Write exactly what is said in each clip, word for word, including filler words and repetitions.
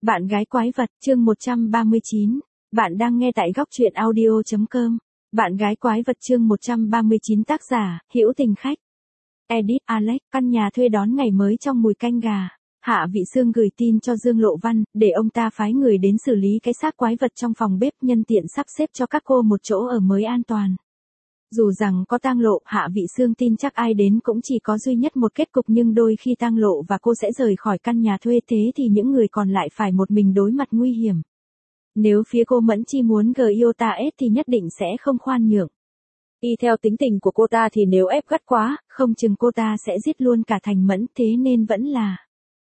Bạn gái quái vật, chương một trăm ba mươi chín. Bạn đang nghe tại góc truyện audio chấm com. Bạn gái quái vật chương một trăm ba mươi chín tác giả, Hữu Tình Khách. Edit Alex, căn nhà thuê đón ngày mới trong mùi canh gà. Hạ Vị Sương gửi tin cho Dương Lộ Văn, để ông ta phái người đến xử lý cái xác quái vật trong phòng bếp, nhân tiện sắp xếp cho các cô một chỗ ở mới an toàn. Dù rằng có tang lộ, Hạ Vị Sương tin chắc ai đến cũng chỉ có duy nhất một kết cục, nhưng đôi khi tang lộ và cô sẽ rời khỏi căn nhà thuê, thế thì những người còn lại phải một mình đối mặt nguy hiểm. Nếu phía cô Mẫn Chi muốn gờ yêu ta ép thì nhất định sẽ không khoan nhượng. Y theo tính tình của cô ta thì nếu ép gắt quá, không chừng cô ta sẽ giết luôn cả Thành Mẫn, thế nên vẫn là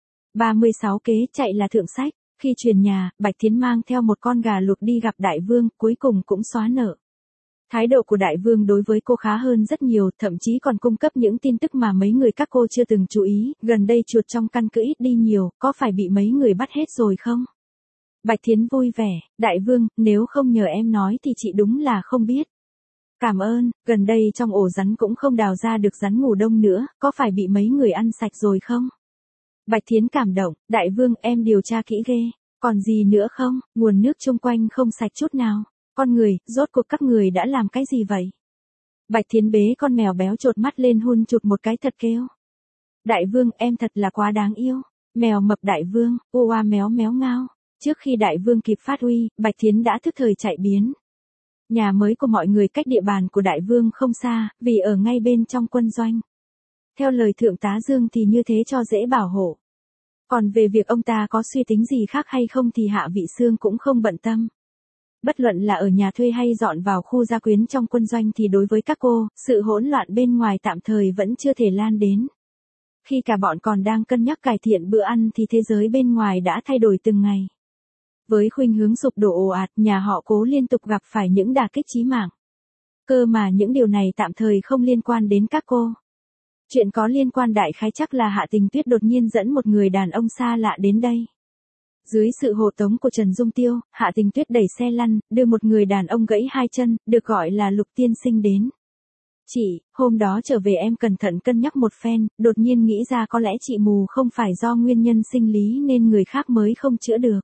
ba mươi sáu kế chạy là thượng sách. Khi chuyển nhà, Bạch Thiến mang theo một con gà luộc đi gặp Đại Vương, cuối cùng cũng xóa nợ. Thái độ của Đại Vương đối với cô khá hơn rất nhiều, thậm chí còn cung cấp những tin tức mà mấy người các cô chưa từng chú ý. Gần đây chuột trong căn cứ ít đi nhiều, có phải bị mấy người bắt hết rồi không? Bạch Thiến vui vẻ, Đại Vương, nếu không nhờ em nói thì chị đúng là không biết. Cảm ơn, gần đây trong ổ rắn cũng không đào ra được rắn ngủ đông nữa, có phải bị mấy người ăn sạch rồi không? Bạch Thiến cảm động, Đại Vương, em điều tra kỹ ghê, còn gì nữa không, nguồn nước chung quanh không sạch chút nào. Con người, rốt cuộc các người đã làm cái gì vậy? Bạch Thiến bế con mèo béo chột mắt lên hun chụt một cái thật kêu. Đại Vương, em thật là quá đáng yêu. Mèo mập Đại Vương, u oa méo méo ngao. Trước khi Đại Vương kịp phát uy, Bạch Thiến đã thức thời chạy biến. Nhà mới của mọi người cách địa bàn của Đại Vương không xa, vì ở ngay bên trong quân doanh. Theo lời Thượng tá Dương thì như thế cho dễ bảo hộ. Còn về việc ông ta có suy tính gì khác hay không thì Hạ Vị Sương cũng không bận tâm. Bất luận là ở nhà thuê hay dọn vào khu gia quyến trong quân doanh thì đối với các cô, sự hỗn loạn bên ngoài tạm thời vẫn chưa thể lan đến. Khi cả bọn còn đang cân nhắc cải thiện bữa ăn thì thế giới bên ngoài đã thay đổi từng ngày. Với khuynh hướng sụp đổ ồ ạt, nhà họ Cố liên tục gặp phải những đả kích chí mạng. Cơ mà những điều này tạm thời không liên quan đến các cô. Chuyện có liên quan đại khái chắc là Hạ Tình Tuyết đột nhiên dẫn một người đàn ông xa lạ đến đây. Dưới sự hộ tống của Trần Dung Tiêu, Hạ Tình Tuyết đẩy xe lăn, đưa một người đàn ông gãy hai chân, được gọi là Lục Tiên Sinh đến. Chị, hôm đó trở về em cẩn thận cân nhắc một phen, đột nhiên nghĩ ra có lẽ chị mù không phải do nguyên nhân sinh lý nên người khác mới không chữa được.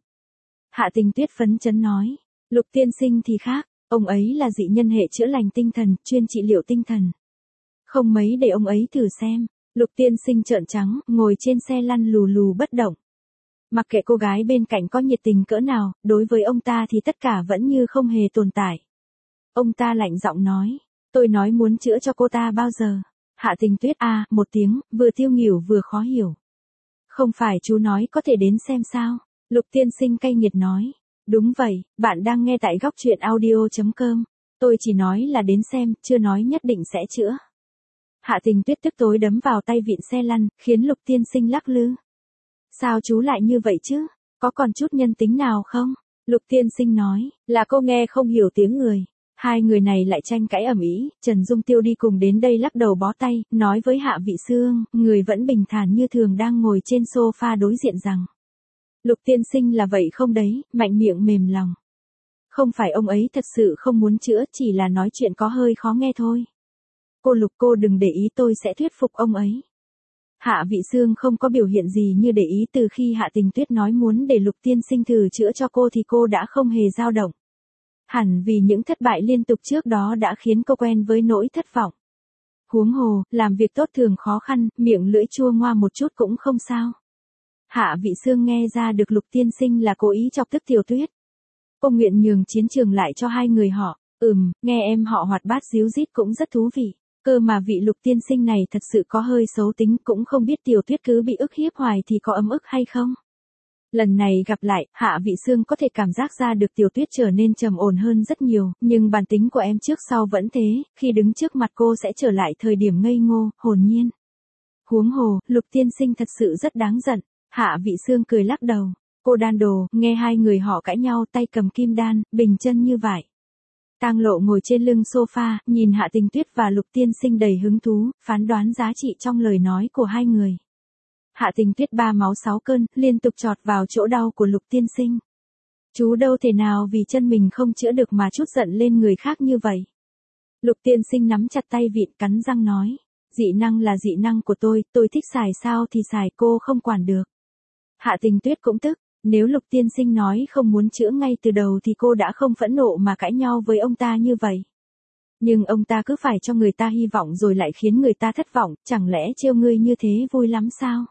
Hạ Tình Tuyết phấn chấn nói, Lục Tiên Sinh thì khác, ông ấy là dị nhân hệ chữa lành tinh thần, chuyên trị liệu tinh thần. Không mấy để ông ấy thử xem. Lục Tiên Sinh trợn trắng, ngồi trên xe lăn lù lù bất động. Mặc kệ cô gái bên cạnh có nhiệt tình cỡ nào, đối với ông ta thì tất cả vẫn như không hề tồn tại. Ông ta lạnh giọng nói, tôi nói muốn chữa cho cô ta bao giờ? Hạ Tình Tuyết a à, một tiếng, vừa tiêu nghỉu vừa khó hiểu. Không phải chú nói có thể đến xem sao? Lục Tiên Sinh cay nghiệt nói, đúng vậy, bạn đang nghe tại góc truyện audio chấm com. Tôi chỉ nói là đến xem, chưa nói nhất định sẽ chữa. Hạ Tình Tuyết tức tối đấm vào tay vịn xe lăn, khiến Lục Tiên Sinh lắc lư. Sao chú lại như vậy chứ? Có còn chút nhân tính nào không? Lục Tiên Sinh nói, là cô nghe không hiểu tiếng người. Hai người này lại tranh cãi ầm ĩ, Trần Dung Tiêu đi cùng đến đây lắc đầu bó tay, nói với Hạ Vị Sương, người vẫn bình thản như thường đang ngồi trên sofa đối diện rằng. Lục Tiên Sinh là vậy không đấy, mạnh miệng mềm lòng. Không phải ông ấy thật sự không muốn chữa, chỉ là nói chuyện có hơi khó nghe thôi. Cô Lục, cô đừng để ý, tôi sẽ thuyết phục ông ấy. Hạ Vị Sương không có biểu hiện gì như để ý, từ khi Hạ Tình Tuyết nói muốn để Lục Tiên Sinh thử chữa cho cô thì cô đã không hề dao động. Hẳn vì những thất bại liên tục trước đó đã khiến cô quen với nỗi thất vọng. Huống hồ, làm việc tốt thường khó khăn, miệng lưỡi chua ngoa một chút cũng không sao. Hạ Vị Sương nghe ra được Lục Tiên Sinh là cố ý chọc tức Tiểu Tuyết. Cô nguyện nhường chiến trường lại cho hai người họ. Ừm, nghe em họ hoạt bát díu dít cũng rất thú vị. Cơ mà vị Lục Tiên Sinh này thật sự có hơi xấu tính, cũng không biết Tiểu Tuyết cứ bị ức hiếp hoài thì có ấm ức hay không. Lần này gặp lại, Hạ Vị Sương có thể cảm giác ra được Tiểu Tuyết trở nên trầm ổn hơn rất nhiều, nhưng bản tính của em trước sau vẫn thế, khi đứng trước mặt cô sẽ trở lại thời điểm ngây ngô, hồn nhiên. Huống hồ, Lục Tiên Sinh thật sự rất đáng giận. Hạ Vị Sương cười lắc đầu. Cô đan đồ, nghe hai người họ cãi nhau, tay cầm kim đan, bình chân như vậy. Tang Lộ ngồi trên lưng sofa, nhìn Hạ Tình Tuyết và Lục Tiên Sinh đầy hứng thú, phán đoán giá trị trong lời nói của hai người. Hạ Tình Tuyết ba máu sáu cơn, liên tục chọt vào chỗ đau của Lục Tiên Sinh. Chú đâu thể nào vì chân mình không chữa được mà chút giận lên người khác như vậy. Lục Tiên Sinh nắm chặt tay vịn, cắn răng nói, dị năng là dị năng của tôi, tôi thích xài sao thì xài, cô không quản được. Hạ Tình Tuyết cũng tức, Nếu Lục Tiên Sinh nói không muốn chữa ngay từ đầu thì cô đã không phẫn nộ mà cãi nhau với ông ta như vậy. Nhưng ông ta cứ phải cho người ta hy vọng rồi lại khiến người ta thất vọng, chẳng lẽ trêu ngươi như thế vui lắm sao?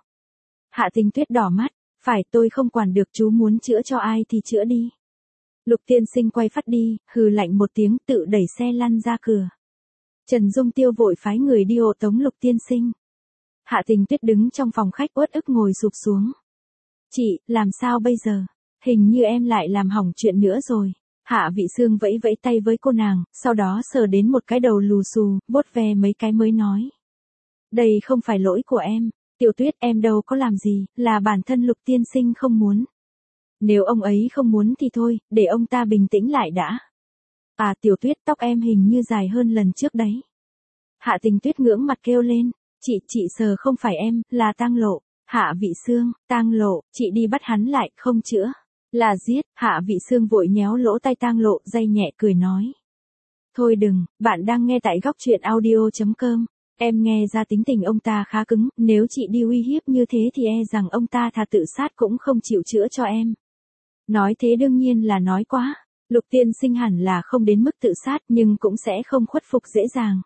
Hạ Tình Tuyết đỏ mắt, phải tôi không quản được, chú muốn chữa cho ai thì chữa đi. Lục Tiên Sinh quay phát đi, hừ lạnh một tiếng tự đẩy xe lăn ra cửa. Trần Dung Tiêu vội phái người đi hộ tống Lục Tiên Sinh. Hạ Tình Tuyết đứng trong phòng khách uất ức ngồi sụp xuống. Chị, làm sao bây giờ? Hình như em lại làm hỏng chuyện nữa rồi. Hạ Vị Sương vẫy vẫy tay với cô nàng, sau đó sờ đến một cái đầu lù xù, vuốt ve mấy cái mới nói. Đây không phải lỗi của em, Tiểu Tuyết em đâu có làm gì, là bản thân Lục Tiên Sinh không muốn. Nếu ông ấy không muốn thì thôi, để ông ta bình tĩnh lại đã. À Tiểu Tuyết, tóc em hình như dài hơn lần trước đấy. Hạ Tình Tuyết ngưỡng mặt kêu lên, chị, chị sờ không phải em, là Tang Lộ. Hạ Vị Sương, Tang Lộ, chị đi bắt hắn lại, không chữa. Là giết. Hạ Vị Sương vội nhéo lỗ tai Tang Lộ, day nhẹ cười nói. Thôi đừng, bạn đang nghe tại góc truyện audio chấm com. Em nghe ra tính tình ông ta khá cứng, nếu chị đi uy hiếp như thế thì e rằng ông ta thà tự sát cũng không chịu chữa cho em. Nói thế đương nhiên là nói quá. Lục Tiên Sinh hẳn là không đến mức tự sát nhưng cũng sẽ không khuất phục dễ dàng.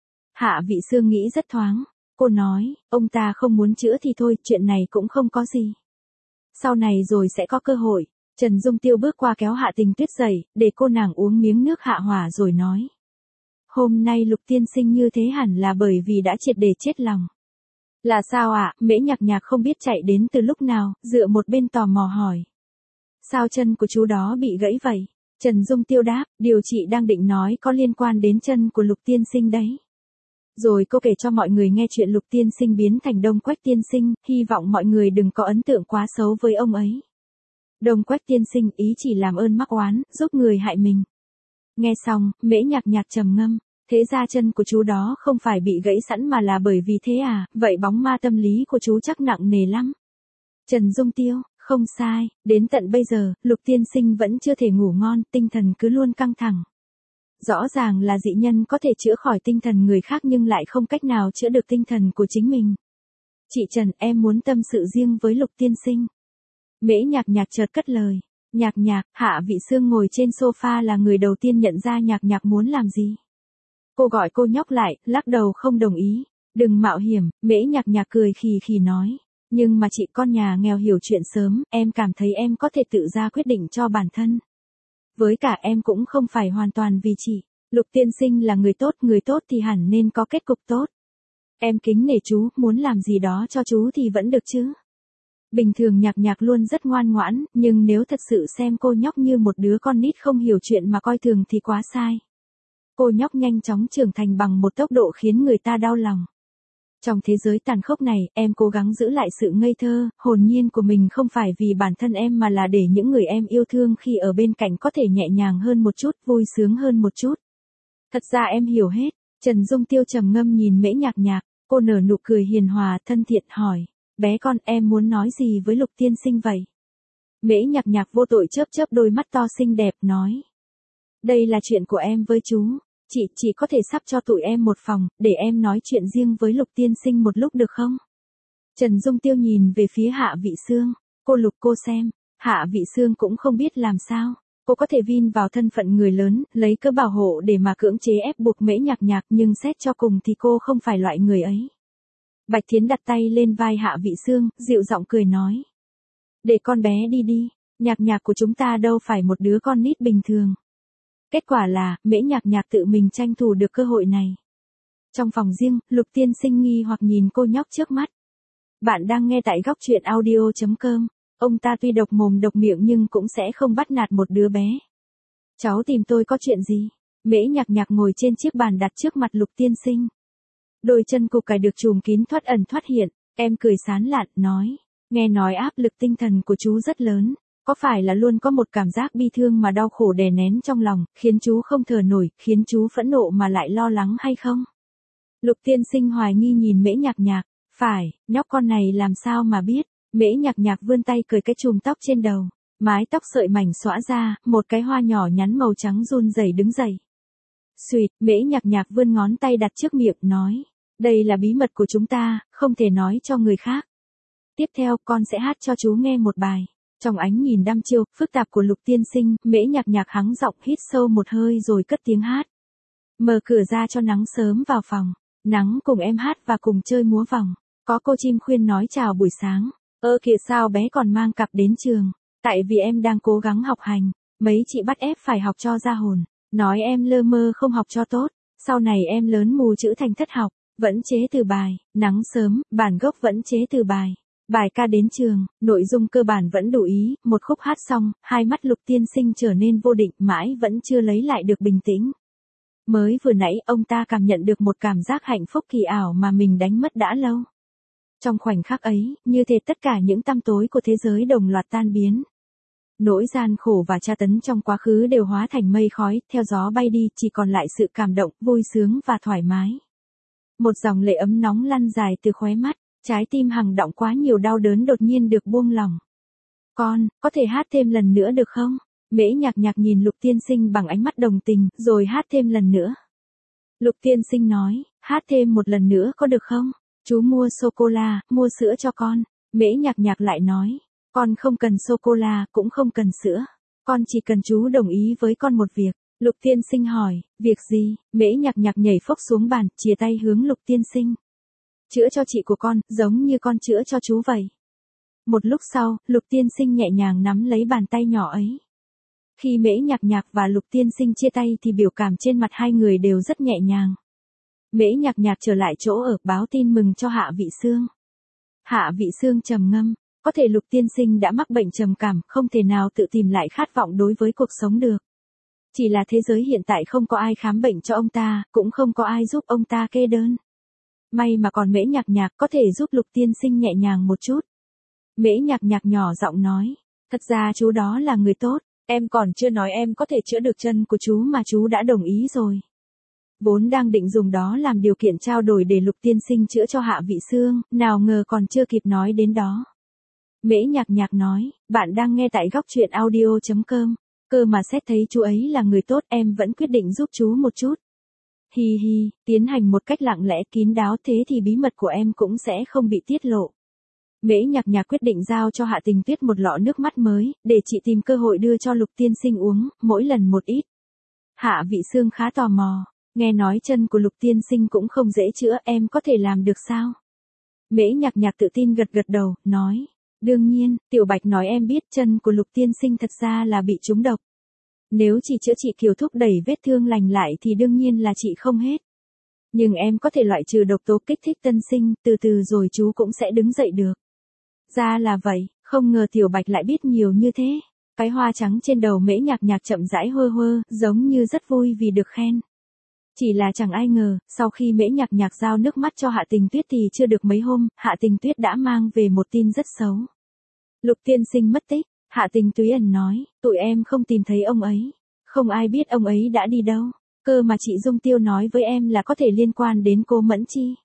Hạ Vị Sương nghĩ rất thoáng. Cô nói, ông ta không muốn chữa thì thôi, chuyện này cũng không có gì. Sau này rồi sẽ có cơ hội. Trần Dung Tiêu bước qua kéo Hạ Tình Tuyết dậy, để cô nàng uống miếng nước hạ hỏa rồi nói. Hôm nay Lục Tiên Sinh như thế hẳn là bởi vì đã triệt để chết lòng. Là sao ạ? À? Mễ Nhạc Nhạc không biết chạy đến từ lúc nào, dựa một bên tò mò hỏi. Sao chân của chú đó bị gãy vậy? Trần Dung Tiêu đáp, điều chị đang định nói có liên quan đến chân của Lục Tiên Sinh đấy. Rồi cô kể cho mọi người nghe chuyện Lục Tiên Sinh biến thành Đông Quách Tiên Sinh, hy vọng mọi người đừng có ấn tượng quá xấu với ông ấy. Đông Quách Tiên Sinh ý chỉ làm ơn mắc oán, giúp người hại mình. Nghe xong, Mễ Nhạc Nhạc trầm ngâm, thế ra chân của chú đó không phải bị gãy sẵn mà là bởi vì thế à, vậy bóng ma tâm lý của chú chắc nặng nề lắm. Trần Dung Tiêu, không sai, đến tận bây giờ, Lục Tiên Sinh vẫn chưa thể ngủ ngon, tinh thần cứ luôn căng thẳng. Rõ ràng là dị nhân có thể chữa khỏi tinh thần người khác nhưng lại không cách nào chữa được tinh thần của chính mình. Chị Trần, em muốn tâm sự riêng với Lục Tiên Sinh. Mễ Nhạc Nhạc chợt cất lời. Nhạc Nhạc, Hạ Vị Sương ngồi trên sofa là người đầu tiên nhận ra Nhạc Nhạc muốn làm gì. Cô gọi cô nhóc lại, lắc đầu không đồng ý. Đừng mạo hiểm, Mễ Nhạc Nhạc cười khì khì nói. Nhưng mà chị con nhà nghèo hiểu chuyện sớm, em cảm thấy em có thể tự ra quyết định cho bản thân. Với cả em cũng không phải hoàn toàn vì chị. Lục Tiên Sinh là người tốt, người tốt thì hẳn nên có kết cục tốt. Em kính nể chú, muốn làm gì đó cho chú thì vẫn được chứ. Bình thường Nhạc Nhạc luôn rất ngoan ngoãn, nhưng nếu thật sự xem cô nhóc như một đứa con nít không hiểu chuyện mà coi thường thì quá sai. Cô nhóc nhanh chóng trưởng thành bằng một tốc độ khiến người ta đau lòng. Trong thế giới tàn khốc này, em cố gắng giữ lại sự ngây thơ, hồn nhiên của mình không phải vì bản thân em mà là để những người em yêu thương khi ở bên cạnh có thể nhẹ nhàng hơn một chút, vui sướng hơn một chút. Thật ra em hiểu hết. Trần Dung Tiêu trầm ngâm nhìn Mễ Nhạc Nhạc, cô nở nụ cười hiền hòa thân thiện hỏi. Bé con, em muốn nói gì với Lục Tiên Sinh vậy? Mễ Nhạc Nhạc vô tội chớp chớp đôi mắt to xinh đẹp nói. Đây là chuyện của em với chú. Chị chỉ có thể sắp cho tụi em một phòng, để em nói chuyện riêng với Lục Tiên Sinh một lúc được không? Trần Dung Tiêu nhìn về phía Hạ Vị Sương. Cô Lục cô xem. Hạ Vị Sương cũng không biết làm sao. Cô có thể vin vào thân phận người lớn, lấy cớ bảo hộ để mà cưỡng chế ép buộc Mễ Nhạc Nhạc nhưng xét cho cùng thì cô không phải loại người ấy. Bạch Thiến đặt tay lên vai Hạ Vị Sương, dịu giọng cười nói. Để con bé đi đi, Nhạc Nhạc của chúng ta đâu phải một đứa con nít bình thường. Kết quả là, Mễ Nhạc Nhạc tự mình tranh thủ được cơ hội này. Trong phòng riêng, Lục Tiên Sinh nghi hoặc nhìn cô nhóc trước mắt. Bạn đang nghe tại góc truyện audio chấm com. Ông ta tuy độc mồm độc miệng nhưng cũng sẽ không bắt nạt một đứa bé. Cháu tìm tôi có chuyện gì? Mễ Nhạc Nhạc ngồi trên chiếc bàn đặt trước mặt Lục Tiên Sinh. Đôi chân cục cài được chùm kín thoát ẩn thoát hiện, em cười sán lạn, nói. Nghe nói áp lực tinh thần của chú rất lớn. Có phải là luôn có một cảm giác bi thương mà đau khổ đè nén trong lòng, khiến chú không thở nổi, khiến chú phẫn nộ mà lại lo lắng hay không? Lục Tiên Sinh hoài nghi nhìn Mễ Nhạc Nhạc. Phải, nhóc con này làm sao mà biết? Mễ Nhạc Nhạc vươn tay cởi cái chùm tóc trên đầu. Mái tóc sợi mảnh xõa ra, một cái hoa nhỏ nhắn màu trắng run rẩy đứng dậy. Xuyệt, Mễ Nhạc Nhạc vươn ngón tay đặt trước miệng nói. Đây là bí mật của chúng ta, không thể nói cho người khác. Tiếp theo con sẽ hát cho chú nghe một bài. Trong ánh nhìn đăm chiêu, phức tạp của Lục Tiên Sinh, Mễ Nhạc Nhạc hắng giọng hít sâu một hơi rồi cất tiếng hát. Mở cửa ra cho nắng sớm vào phòng. Nắng cùng em hát và cùng chơi múa vòng. Có cô chim khuyên nói chào buổi sáng. Ơ kìa sao bé còn mang cặp đến trường. Tại vì em đang cố gắng học hành. Mấy chị bắt ép phải học cho ra hồn. Nói em lơ mơ không học cho tốt. Sau này em lớn mù chữ thành thất học. Vẫn chế từ bài. Nắng sớm, bản gốc vẫn chế từ bài. Bài ca đến trường, nội dung cơ bản vẫn đủ ý. Một khúc hát xong, hai mắt Lục Tiên Sinh trở nên vô định, mãi vẫn chưa lấy lại được bình tĩnh. Mới vừa nãy ông ta cảm nhận được một cảm giác hạnh phúc kỳ ảo mà mình đánh mất đã lâu. Trong khoảnh khắc ấy, như thể tất cả những tăm tối của thế giới đồng loạt tan biến. Nỗi gian khổ và tra tấn trong quá khứ đều hóa thành mây khói, theo gió bay đi, chỉ còn lại sự cảm động, vui sướng và thoải mái. Một dòng lệ ấm nóng lăn dài từ khóe mắt, trái tim hằng đọng quá nhiều đau đớn đột nhiên được buông lỏng. Con, có thể hát thêm lần nữa được không? Mễ Nhạc Nhạc nhìn Lục Tiên Sinh bằng ánh mắt đồng tình, rồi hát thêm lần nữa. Lục Tiên Sinh nói, hát thêm một lần nữa có được không? Chú mua sô-cô-la, mua sữa cho con. Mễ Nhạc Nhạc lại nói, con không cần sô-cô-la, cũng không cần sữa. Con chỉ cần chú đồng ý với con một việc. Lục Tiên Sinh hỏi, việc gì? Mễ Nhạc Nhạc nhảy phốc xuống bàn, chìa tay hướng Lục Tiên Sinh. Chữa cho chị của con, giống như con chữa cho chú vậy. Một lúc sau, Lục Tiên Sinh nhẹ nhàng nắm lấy bàn tay nhỏ ấy. Khi Mễ Nhạc Nhạc và Lục Tiên Sinh chia tay thì biểu cảm trên mặt hai người đều rất nhẹ nhàng. Mễ Nhạc Nhạc trở lại chỗ ở báo tin mừng cho Hạ Vị Sương. Hạ Vị Sương trầm ngâm, có thể Lục Tiên Sinh đã mắc bệnh trầm cảm, không thể nào tự tìm lại khát vọng đối với cuộc sống được. Chỉ là thế giới hiện tại không có ai khám bệnh cho ông ta, cũng không có ai giúp ông ta kê đơn. May mà còn Mễ Nhạc Nhạc có thể giúp Lục Tiên Sinh nhẹ nhàng một chút. Mễ Nhạc Nhạc nhỏ giọng nói, thật ra chú đó là người tốt, em còn chưa nói em có thể chữa được chân của chú mà chú đã đồng ý rồi. Vốn đang định dùng đó làm điều kiện trao đổi để Lục Tiên Sinh chữa cho Hạ Vị Sương, nào ngờ còn chưa kịp nói đến đó. Mễ Nhạc Nhạc nói, bạn đang nghe tại góc truyện audio chấm com, cơ mà xét thấy chú ấy là người tốt em vẫn quyết định giúp chú một chút. Hi hi, tiến hành một cách lặng lẽ kín đáo thế thì bí mật của em cũng sẽ không bị tiết lộ. Mễ Nhạc Nhạc quyết định giao cho Hạ Tình Tuyết một lọ nước mắt mới, để chị tìm cơ hội đưa cho Lục Tiên Sinh uống, mỗi lần một ít. Hạ Vị Sương khá tò mò, nghe nói chân của Lục Tiên Sinh cũng không dễ chữa, em có thể làm được sao? Mễ Nhạc Nhạc tự tin gật gật đầu, nói, đương nhiên, Tiểu Bạch nói em biết chân của Lục Tiên Sinh thật ra là bị trúng độc. Nếu chỉ chữa trị Kiều thúc đẩy vết thương lành lại thì đương nhiên là chị không hết. Nhưng em có thể loại trừ độc tố kích thích tân sinh, từ từ rồi chú cũng sẽ đứng dậy được. Ra là vậy, không ngờ Tiểu Bạch lại biết nhiều như thế. Cái hoa trắng trên đầu Mễ Nhạc Nhạc chậm rãi hơ hơ, giống như rất vui vì được khen. Chỉ là chẳng ai ngờ, sau khi Mễ Nhạc Nhạc giao nước mắt cho Hạ Tình Tuyết thì chưa được mấy hôm, Hạ Tình Tuyết đã mang về một tin rất xấu. Lục Tiên Sinh mất tích. Hạ Tình Túy ẩn nói, tụi em không tìm thấy ông ấy. Không ai biết ông ấy đã đi đâu. Cơ mà chị Dung Tiêu nói với em là có thể liên quan đến cô Mẫn Chi.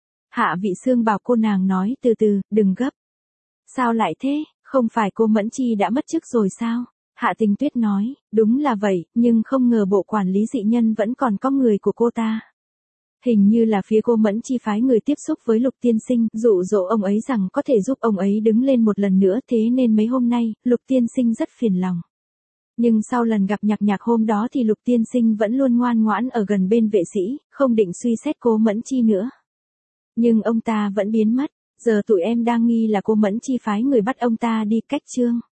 Hạ Vị Sương bảo cô nàng nói từ từ, đừng gấp. Sao lại thế, không phải cô Mẫn Chi đã mất chức rồi sao? Hạ Tình Tuyết nói, đúng là vậy, nhưng không ngờ bộ quản lý dị nhân vẫn còn có người của cô ta. Hình như là phía cô Mẫn Chi phái người tiếp xúc với Lục Tiên Sinh, dụ dỗ ông ấy rằng có thể giúp ông ấy đứng lên một lần nữa, thế nên mấy hôm nay, Lục Tiên Sinh rất phiền lòng. Nhưng sau lần gặp Nhạc Nhạc hôm đó thì Lục Tiên Sinh vẫn luôn ngoan ngoãn ở gần bên vệ sĩ, không định suy xét cô Mẫn Chi nữa. Nhưng ông ta vẫn biến mất, giờ tụi em đang nghi là cô Mẫn Chi phái người bắt ông ta đi cách chương.